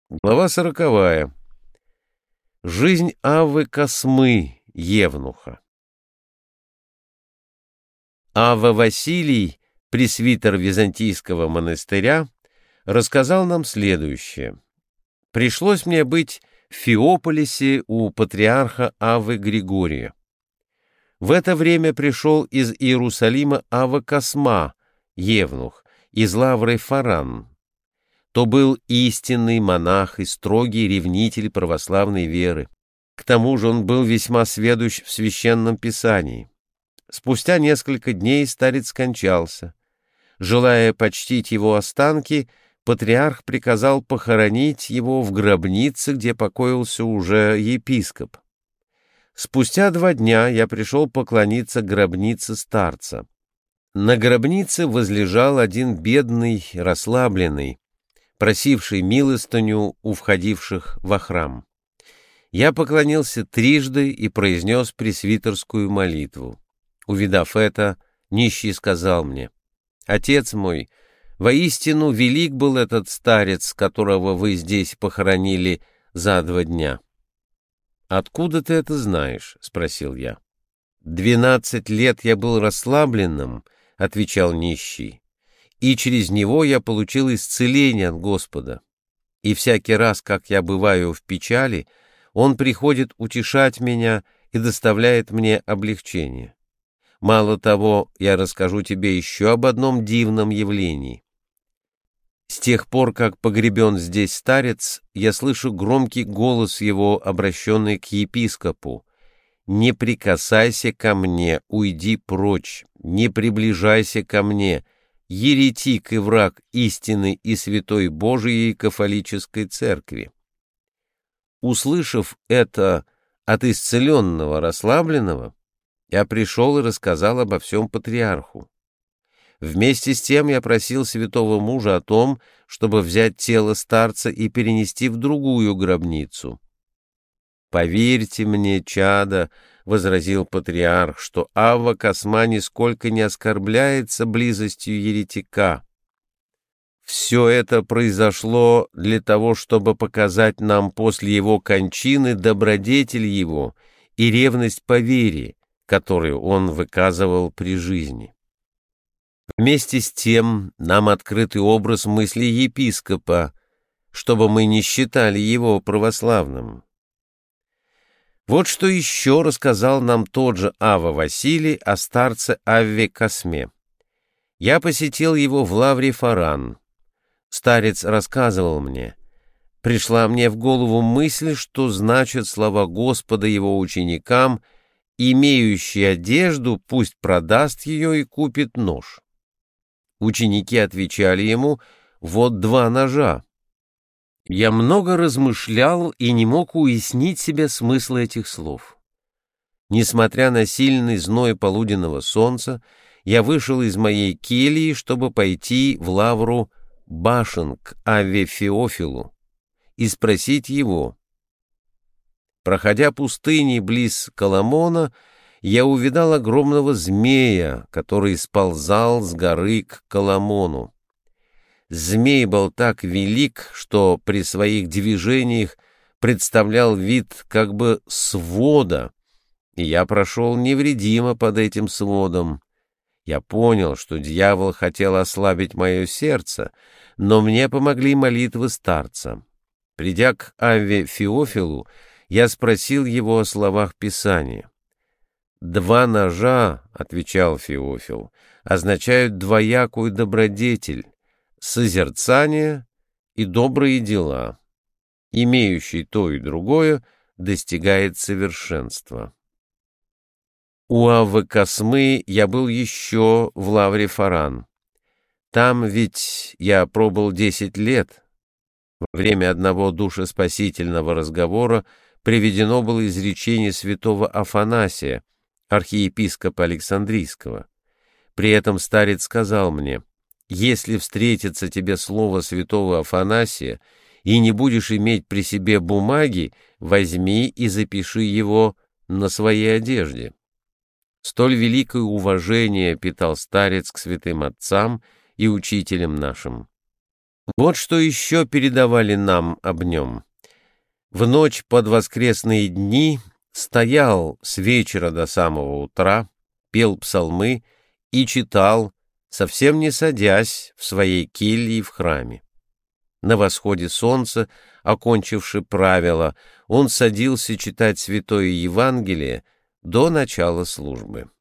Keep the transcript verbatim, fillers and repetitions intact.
Глава сороковая. Жизнь Аввы Космы, евнуха. Авва Василий, пресвитер Византийского монастыря, рассказал нам следующее. Пришлось мне быть в Феополисе у патриарха Аввы Григория. В это время пришел из Иерусалима Авва Косма, евнух, из лавры Фаран. То был истинный монах и строгий ревнитель православной веры. К тому же он был весьма сведущ в священном писании. Спустя несколько дней старец скончался. Желая почтить его останки, патриарх приказал похоронить его в гробнице, где покоился уже епископ. Спустя два дня я пришел поклониться гробнице старца. На гробнице возлежал один бедный, расслабленный, просивший милостыню у входивших во храм. Я поклонился трижды и произнес пресвитерскую молитву. Увидав это, нищий сказал мне: «Отец мой, воистину велик был этот старец, которого вы здесь похоронили за два дня». «Откуда ты это знаешь?» — спросил я. «Двенадцать лет я был расслабленным», — отвечал нищий, «и через него я получил исцеление от Господа. И всякий раз, как я бываю в печали, Он приходит утешать меня и доставляет мне облегчение. Мало того, я расскажу тебе еще об одном дивном явлении. С тех пор, как погребен здесь старец, я слышу громкий голос его, обращенный к епископу: «Не прикасайся ко мне, уйди прочь, не приближайся ко мне, еретик и враг истины и святой Божией кафолической церкви». Услышав это от исцеленного расслабленного, я пришел и рассказал обо всем патриарху. Вместе с тем я просил святого мужа о том, чтобы взять тело старца и перенести в другую гробницу. «Поверьте мне, чадо, — возразил патриарх, — что Авва Косма нисколько не оскорбляется близостью еретика. Все это произошло для того, чтобы показать нам после его кончины добродетель его и ревность по вере, которую он выказывал при жизни. Вместе с тем нам открытый образ мысли епископа, чтобы мы не считали его православным. Вот что еще рассказал нам тот же Авва Василий о старце Авве Косме. Я посетил его в лавре Фаран. Старец рассказывал мне: «Пришла мне в голову мысль, что значат слова Господа его ученикам: имеющий одежду пусть продаст ее и купит нож». Ученики отвечали ему: «Вот два ножа». Я много размышлял и не мог уяснить себе смысла этих слов. Несмотря на сильный зной полуденного солнца, я вышел из моей кельи, чтобы пойти в лавру Башен к Авве Феофилу и спросить его. Проходя пустыней близ Коломона, я увидал огромного змея, который сползал с горы к Коломону. Змей был так велик, что при своих движениях представлял вид как бы свода, и я прошел невредимо под этим сводом. Я понял, что дьявол хотел ослабить мое сердце, но мне помогли молитвы старца. Придя к Авве Феофилу, я спросил его о словах Писания. «Два ножа, — отвечал Феофил, — означают двоякую добродетель, созерцание и добрые дела. Имеющий то и другое достигает совершенства». У Аввы Космы я был еще в лавре Фаран. Там ведь я пробыл десять лет. Во время одного душеспасительного разговора приведено было изречение святого Афанасия, архиепископа Александрийского. При этом старец сказал мне: «Если встретится тебе слово святого Афанасия и не будешь иметь при себе бумаги, возьми и запиши его на своей одежде». Столь великое уважение питал старец к святым отцам и учителям нашим. Вот что еще передавали нам об нем. В ночь под воскресные дни стоял с вечера до самого утра, пел псалмы и читал, совсем не садясь в своей келье в храме. На восходе солнца, окончивши правила, он садился читать Святое Евангелие до начала службы.